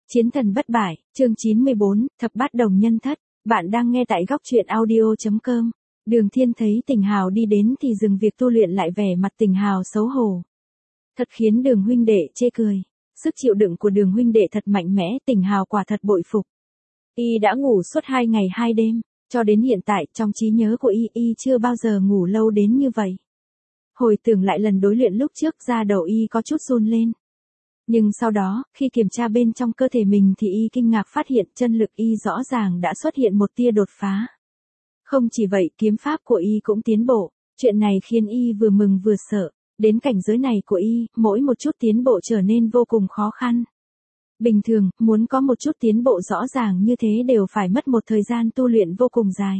Chiến thần bất bại, chương 94, thập bát đồng nhân thất. Bạn đang nghe tại góc truyện audio.com. Đường Thiên thấy Tình Hào đi đến thì dừng việc tu luyện lại, vẻ mặt Tình Hào xấu hổ. Thật khiến Đường huynh đệ chê cười. Sức chịu đựng của Đường huynh đệ thật mạnh mẽ, Tình Hào quả thật bội phục. Y đã ngủ suốt 2 ngày 2 đêm, cho đến hiện tại trong trí nhớ của Y chưa bao giờ ngủ lâu đến như vậy. Hồi tưởng lại lần đối luyện lúc trước, da đầu Y có chút run lên. Nhưng sau đó, khi kiểm tra bên trong cơ thể mình thì Y kinh ngạc phát hiện chân lực Y rõ ràng đã xuất hiện một tia đột phá. Không chỉ vậy, kiếm pháp của Y cũng tiến bộ, chuyện này khiến Y vừa mừng vừa sợ. Đến cảnh giới này của Y, mỗi một chút tiến bộ trở nên vô cùng khó khăn. Bình thường, muốn có một chút tiến bộ rõ ràng như thế đều phải mất một thời gian tu luyện vô cùng dài.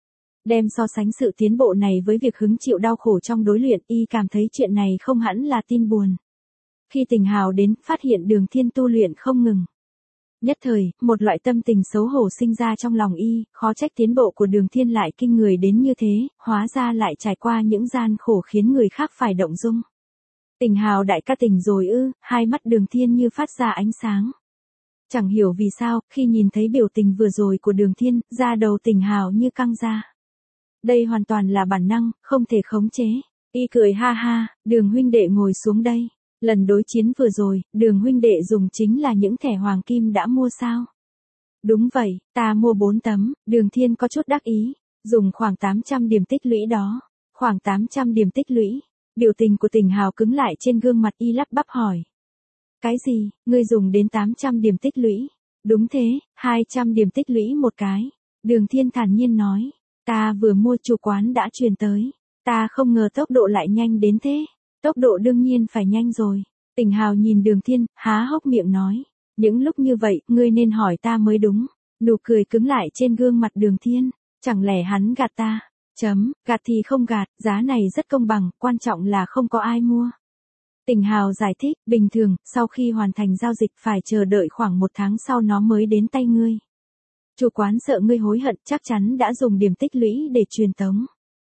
Đem so sánh sự tiến bộ này với việc hứng chịu đau khổ trong đối luyện, Y cảm thấy chuyện này không hẳn là tin buồn. Khi Tình Hào đến, phát hiện Đường Thiên tu luyện không ngừng. Nhất thời, một loại tâm tình xấu hổ sinh ra trong lòng Y, khó trách tiến bộ của Đường Thiên lại kinh người đến như thế, hóa ra lại trải qua những gian khổ khiến người khác phải động dung. Tình Hào đại ca tỉnh rồi ư? Hai mắt Đường Thiên như phát ra ánh sáng. Chẳng hiểu vì sao, khi nhìn thấy biểu tình vừa rồi của Đường Thiên, da đầu Tình Hào như căng ra. Đây hoàn toàn là bản năng, không thể khống chế. Y cười ha ha, Đường huynh đệ ngồi xuống đây. Lần đối chiến vừa rồi, Đường huynh đệ dùng chính là những thẻ hoàng kim đã mua sao? Đúng vậy, ta mua 4 tấm, Đường Thiên có chút đắc ý, dùng khoảng 800 điểm tích lũy đó. Khoảng 800 điểm tích lũy. Biểu tình của Tình Hào cứng lại, trên gương mặt Y lắp bắp hỏi. Cái gì, ngươi dùng đến 800 điểm tích lũy? Đúng thế, 200 điểm tích lũy một cái. Đường Thiên thản nhiên nói, ta vừa mua chủ quán đã truyền tới. Ta không ngờ tốc độ lại nhanh đến thế. Tốc độ đương nhiên phải nhanh rồi. Tình Hào nhìn Đường Thiên, há hốc miệng nói. Những lúc như vậy, ngươi nên hỏi ta mới đúng. Nụ cười cứng lại trên gương mặt Đường Thiên. Chẳng lẽ hắn gạt ta? Gạt thì không gạt, giá này rất công bằng, quan trọng là không có ai mua. Tình Hào giải thích, bình thường, sau khi hoàn thành giao dịch phải chờ đợi khoảng 1 tháng sau nó mới đến tay ngươi. Chủ quán sợ ngươi hối hận, chắc chắn đã dùng điểm tích lũy để truyền tống.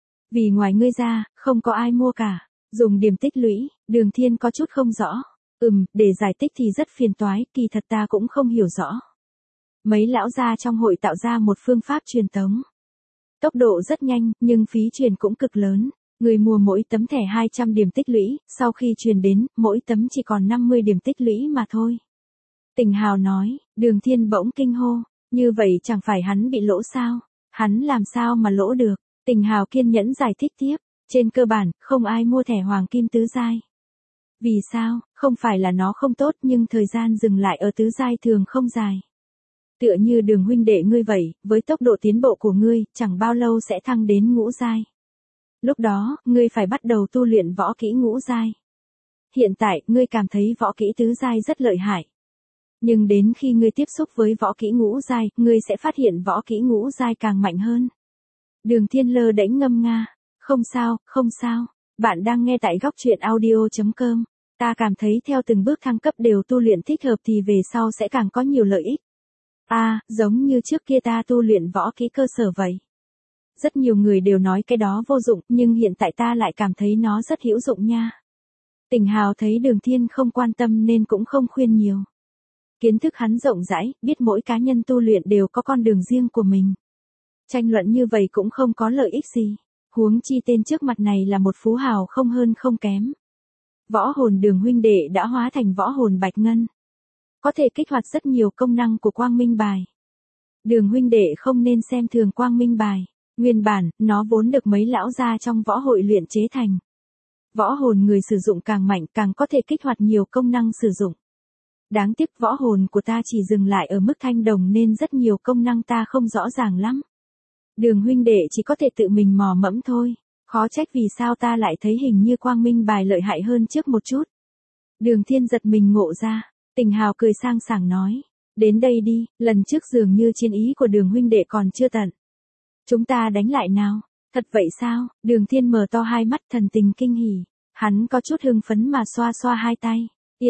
Vì ngoài ngươi ra, không có ai mua cả. Dùng điểm tích lũy, Đường Thiên có chút không rõ. Để giải thích thì rất phiền toái, kỳ thật ta cũng không hiểu rõ. Mấy lão gia trong hội tạo ra một phương pháp truyền tống. Tốc độ rất nhanh, nhưng phí truyền cũng cực lớn. Người mua mỗi tấm thẻ 200 điểm tích lũy, sau khi truyền đến, mỗi tấm chỉ còn 50 điểm tích lũy mà thôi. Tình Hào nói, Đường Thiên bỗng kinh hô, như vậy chẳng phải hắn bị lỗ sao? Hắn làm sao mà lỗ được? Tình Hào kiên nhẫn giải thích tiếp. Trên cơ bản, không ai mua thẻ hoàng kim tứ giai. Vì sao? Không phải là nó không tốt, nhưng thời gian dừng lại ở tứ giai thường không dài. Tựa như Đường huynh đệ ngươi vậy, với tốc độ tiến bộ của ngươi, chẳng bao lâu sẽ thăng đến ngũ giai. Lúc đó, ngươi phải bắt đầu tu luyện võ kỹ ngũ giai. Hiện tại, ngươi cảm thấy võ kỹ tứ giai rất lợi hại. Nhưng đến khi ngươi tiếp xúc với võ kỹ ngũ giai, ngươi sẽ phát hiện võ kỹ ngũ giai càng mạnh hơn. Đường Thiên lơ đễnh ngâm nga. Không sao, bạn đang nghe tại góc truyện audio.com. Ta cảm thấy theo từng bước thăng cấp đều tu luyện thích hợp thì về sau sẽ càng có nhiều lợi ích. Giống như trước kia ta tu luyện võ kỹ cơ sở vậy. Rất nhiều người đều nói cái đó vô dụng, nhưng hiện tại ta lại cảm thấy nó rất hữu dụng nha. Tình Hào thấy Đường Thiên không quan tâm nên cũng không khuyên nhiều. Kiến thức hắn rộng rãi, biết mỗi cá nhân tu luyện đều có con đường riêng của mình. Tranh luận như vậy cũng không có lợi ích gì. Huống chi tên trước mặt này là một phú hào không hơn không kém. Võ hồn Đường huynh đệ đã hóa thành võ hồn bạch ngân. Có thể kích hoạt rất nhiều công năng của quang minh bài. Đường huynh đệ không nên xem thường quang minh bài. Nguyên bản, nó vốn được mấy lão gia trong võ hội luyện chế thành. Võ hồn người sử dụng càng mạnh càng có thể kích hoạt nhiều công năng sử dụng. Đáng tiếc võ hồn của ta chỉ dừng lại ở mức thanh đồng nên rất nhiều công năng ta không rõ ràng lắm. Đường huynh đệ chỉ có thể tự mình mò mẫm thôi. Khó trách vì sao ta lại thấy hình như quang minh bài lợi hại hơn trước một chút. Đường Thiên giật mình ngộ ra. Tình Hào cười sang sảng nói. Đến đây đi, lần trước dường như chiến ý của Đường huynh đệ còn chưa tận. Chúng ta đánh lại nào. Thật vậy sao? Đường Thiên mở to hai mắt, thần tình kinh hỉ. Hắn có chút hưng phấn mà xoa xoa hai tay.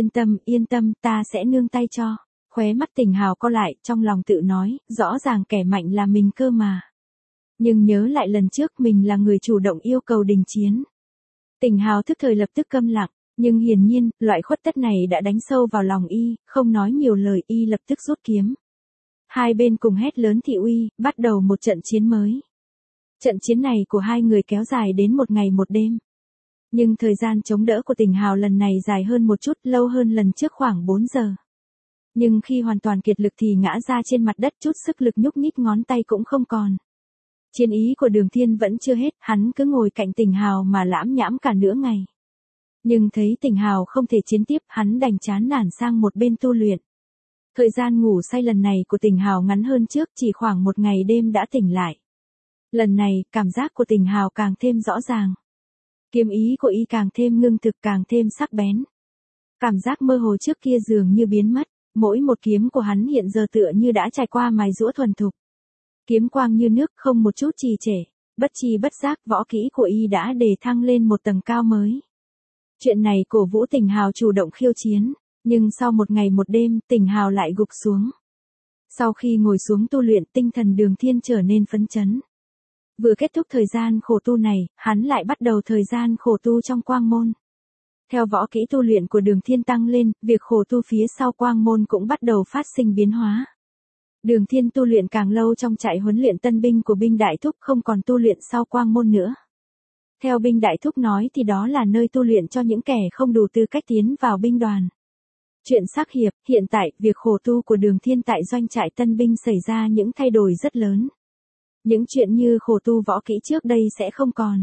Yên tâm, ta sẽ nương tay cho. Khóe mắt Tình Hào co lại, trong lòng tự nói, rõ ràng kẻ mạnh là mình cơ mà. Nhưng nhớ lại lần trước mình là người chủ động yêu cầu đình chiến. Tình Hào thức thời lập tức câm lặng, Nhưng hiển nhiên, loại khuất tất này đã đánh sâu vào lòng y, không nói nhiều lời y lập tức rút kiếm. Hai bên cùng hét lớn thị uy, bắt đầu một trận chiến mới. Trận chiến này của hai người kéo dài đến một ngày một đêm. Nhưng thời gian chống đỡ của Tình Hào lần này dài hơn một chút, lâu hơn lần trước khoảng 4 giờ. Nhưng khi hoàn toàn kiệt lực thì ngã ra trên mặt đất, chút sức lực nhúc nhích ngón tay cũng không còn. Chiến ý của Đường Thiên vẫn chưa hết, hắn cứ ngồi cạnh Tình Hào mà lãm nhãm cả nửa ngày. Nhưng thấy Tình Hào không thể chiến tiếp, hắn đành chán nản sang một bên tu luyện. Thời gian ngủ say lần này của Tình Hào ngắn hơn trước, chỉ khoảng một ngày đêm đã tỉnh lại. Lần này, cảm giác của Tình Hào càng thêm rõ ràng. Kiếm ý của y càng thêm ngưng thực, càng thêm sắc bén. Cảm giác mơ hồ trước kia dường như biến mất, mỗi một kiếm của hắn hiện giờ tựa như đã trải qua mài giũa thuần thục. Kiếm quang như nước, không một chút trì trệ, bất chi bất giác võ kỹ của y đã đề thăng lên một tầng cao mới. Chuyện này cổ vũ Tình Hào chủ động khiêu chiến, nhưng sau một ngày một đêm, Tình Hào lại gục xuống. Sau khi ngồi xuống tu luyện, tinh thần Đường Thiên trở nên phấn chấn. Vừa kết thúc thời gian khổ tu này, hắn lại bắt đầu thời gian khổ tu trong quang môn. Theo võ kỹ tu luyện của Đường Thiên tăng lên, việc khổ tu phía sau quang môn cũng bắt đầu phát sinh biến hóa. Đường Thiên tu luyện càng lâu trong trại huấn luyện tân binh của binh đại thúc, không còn tu luyện sau quang môn nữa. Theo binh đại thúc nói thì đó là nơi tu luyện cho những kẻ không đủ tư cách tiến vào binh đoàn. Chuyện sắc hiệp, hiện tại, việc khổ tu của Đường Thiên tại doanh trại tân binh xảy ra những thay đổi rất lớn. Những chuyện như khổ tu võ kỹ trước đây sẽ không còn.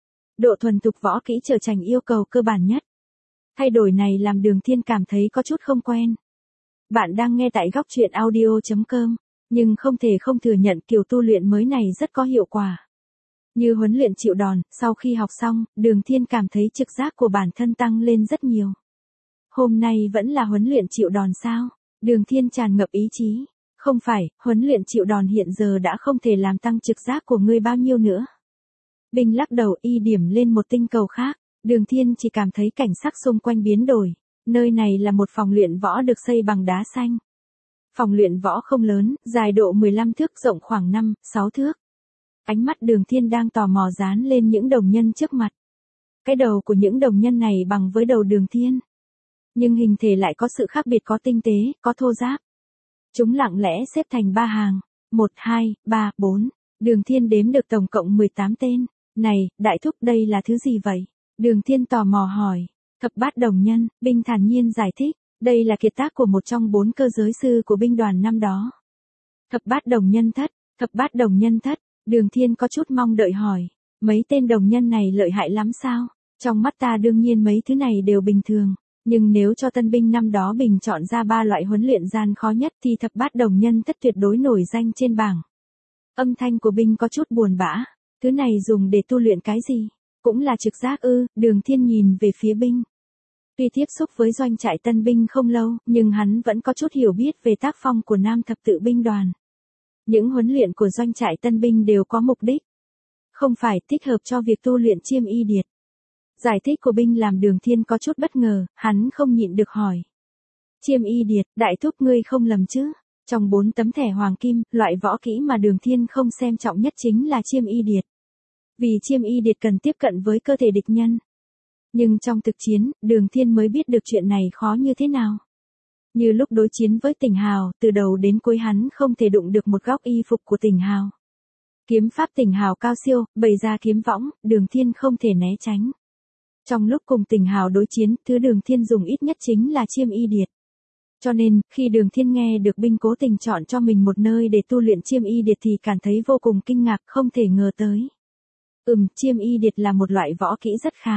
Độ thuần thục võ kỹ trở thành yêu cầu cơ bản nhất. Thay đổi này làm Đường Thiên cảm thấy có chút không quen. Bạn đang nghe tại góc truyện audio.com, nhưng không thể không thừa nhận kiểu tu luyện mới này rất có hiệu quả. Như huấn luyện chịu đòn, sau khi học xong, Đường Thiên cảm thấy trực giác của bản thân tăng lên rất nhiều. Hôm nay vẫn là huấn luyện chịu đòn sao? Đường Thiên tràn ngập ý chí. Không phải, huấn luyện chịu đòn hiện giờ đã không thể làm tăng trực giác của ngươi bao nhiêu nữa. Binh lắc đầu, y điểm lên một tinh cầu khác. Đường Thiên chỉ cảm thấy cảnh sắc xung quanh biến đổi. Nơi này là một phòng luyện võ được xây bằng đá xanh. Phòng luyện võ không lớn, dài độ 15 thước, rộng khoảng 5-6 thước. Ánh mắt Đường Thiên đang tò mò dán lên những đồng nhân trước mặt. Cái đầu của những đồng nhân này bằng với đầu Đường Thiên. Nhưng hình thể lại có sự khác biệt, có tinh tế, có thô ráp. Chúng lặng lẽ xếp thành 3 hàng. 1, 2, 3, 4. Đường Thiên đếm được tổng cộng 18 tên. Này, đại thúc, đây là thứ gì vậy? Đường Thiên tò mò hỏi. Thập bát đồng nhân, binh thản nhiên giải thích. Đây là kiệt tác của một trong 4 cơ giới sư của binh đoàn năm đó. Thập bát đồng nhân thất, thập bát đồng nhân thất. Đường Thiên có chút mong đợi hỏi. Mấy tên đồng nhân này lợi hại lắm sao? Trong mắt ta đương nhiên mấy thứ này đều bình thường. Nhưng nếu cho tân binh năm đó bình chọn ra 3 loại huấn luyện gian khó nhất thì thập bát đồng nhân thất tuyệt đối nổi danh trên bảng. Âm thanh của binh có chút buồn bã. Thứ này dùng để tu luyện cái gì? Cũng là trực giác ư? Đường Thiên nhìn về phía binh. Tuy tiếp xúc với doanh trại tân binh không lâu, nhưng hắn vẫn có chút hiểu biết về tác phong của Nam thập tự binh đoàn. Những huấn luyện của doanh trại tân binh đều có mục đích. Không phải thích hợp cho việc tu luyện chiêm y điệt. Giải thích của binh làm Đường Thiên có chút bất ngờ, hắn không nhịn được hỏi. Chiêm y điệt, đại thúc ngươi không lầm chứ? Trong 4 tấm thẻ hoàng kim, loại võ kỹ mà Đường Thiên không xem trọng nhất chính là chiêm y điệt. Vì chiêm y điệt cần tiếp cận với cơ thể địch nhân. Nhưng trong thực chiến, Đường Thiên mới biết được chuyện này khó như thế nào. Như lúc đối chiến với Tình Hào, từ đầu đến cuối hắn không thể đụng được một góc y phục của Tình Hào. Kiếm pháp Tình Hào cao siêu, bày ra kiếm võng, Đường Thiên không thể né tránh. Trong lúc cùng Tình Hào đối chiến, thứ Đường Thiên dùng ít nhất chính là chiêm y điệt. Cho nên, khi Đường Thiên nghe được binh cố tình chọn cho mình một nơi để tu luyện chiêm y điệt thì cảm thấy vô cùng kinh ngạc, không thể ngờ tới. Chiêm y điệt là một loại võ kỹ rất khá.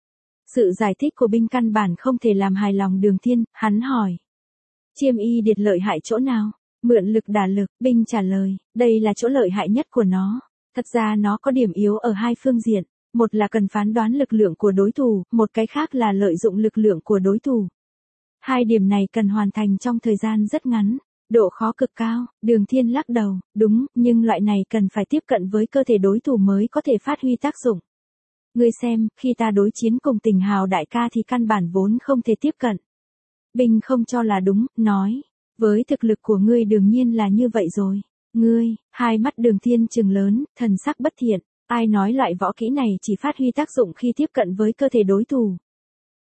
Sự giải thích của binh căn bản không thể làm hài lòng Đường Thiên, hắn hỏi. Chiêm y điệt lợi hại chỗ nào? Mượn lực đả lực, binh trả lời, đây là chỗ lợi hại nhất của nó. Thật ra nó có điểm yếu ở hai phương diện. Một là cần phán đoán lực lượng của đối thủ, một cái khác là lợi dụng lực lượng của đối thủ. Hai điểm này cần hoàn thành trong thời gian rất ngắn, độ khó cực cao. Đường Thiên lắc đầu, đúng, nhưng loại này cần phải tiếp cận với cơ thể đối thủ mới có thể phát huy tác dụng. Ngươi xem, khi ta đối chiến cùng Tình Hào đại ca thì căn bản vốn không thể tiếp cận. Binh không cho là đúng, nói, với thực lực của ngươi đương nhiên là như vậy rồi. Ngươi, hai mắt Đường Thiên trừng lớn, thần sắc bất thiện. Ai nói loại võ kỹ này chỉ phát huy tác dụng khi tiếp cận với cơ thể đối thủ.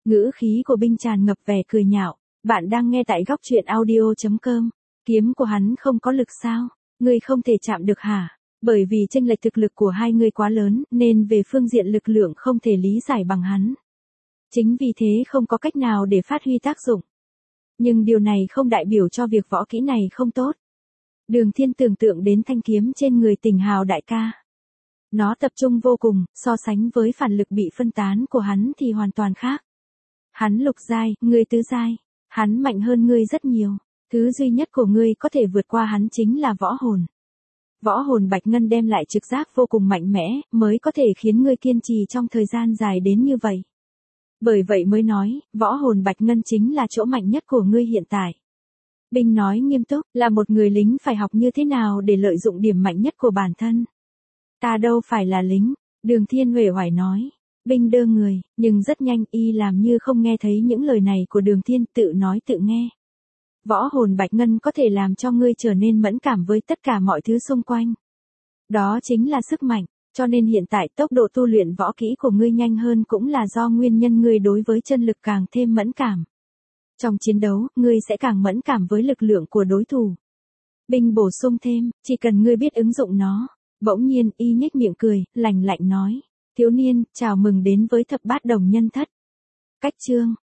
Ngữ khí của Binh tràn ngập vẻ cười nhạo. Bạn đang nghe tại góc truyện audio.com. Kiếm của hắn không có lực sao? Ngươi không thể chạm được hả? Bởi vì chênh lệch thực lực của hai người quá lớn, nên về phương diện lực lượng không thể lý giải bằng hắn. Chính vì thế không có cách nào để phát huy tác dụng. Nhưng điều này không đại biểu cho việc võ kỹ này không tốt. Đường Thiên tưởng tượng đến thanh kiếm trên người Tình Hào đại ca. Nó tập trung vô cùng, so sánh với phản lực bị phân tán của hắn thì hoàn toàn khác. Hắn lục giai, ngươi tứ giai. Hắn mạnh hơn ngươi rất nhiều. Thứ duy nhất của ngươi có thể vượt qua hắn chính là võ hồn. Võ hồn Bạch Ngân đem lại trực giác vô cùng mạnh mẽ, mới có thể khiến ngươi kiên trì trong thời gian dài đến như vậy. Bởi vậy mới nói, võ hồn Bạch Ngân chính là chỗ mạnh nhất của ngươi hiện tại. Binh nói nghiêm túc, là một người lính phải học như thế nào để lợi dụng điểm mạnh nhất của bản thân. Ta đâu phải là lính, Đường Thiên uể oải nói. Binh đơ người, nhưng rất nhanh y làm như không nghe thấy những lời này của Đường Thiên, tự nói tự nghe. Võ hồn Bạch Ngân có thể làm cho ngươi trở nên mẫn cảm với tất cả mọi thứ xung quanh. Đó chính là sức mạnh, cho nên hiện tại tốc độ tu luyện võ kỹ của ngươi nhanh hơn cũng là do nguyên nhân ngươi đối với chân lực càng thêm mẫn cảm. Trong chiến đấu, ngươi sẽ càng mẫn cảm với lực lượng của đối thủ. Binh bổ sung thêm, chỉ cần ngươi biết ứng dụng nó. Bỗng nhiên y nhếch miệng cười, lạnh lạnh nói. Thiếu niên, chào mừng đến với thập bát đồng nhân thất. Cách chương.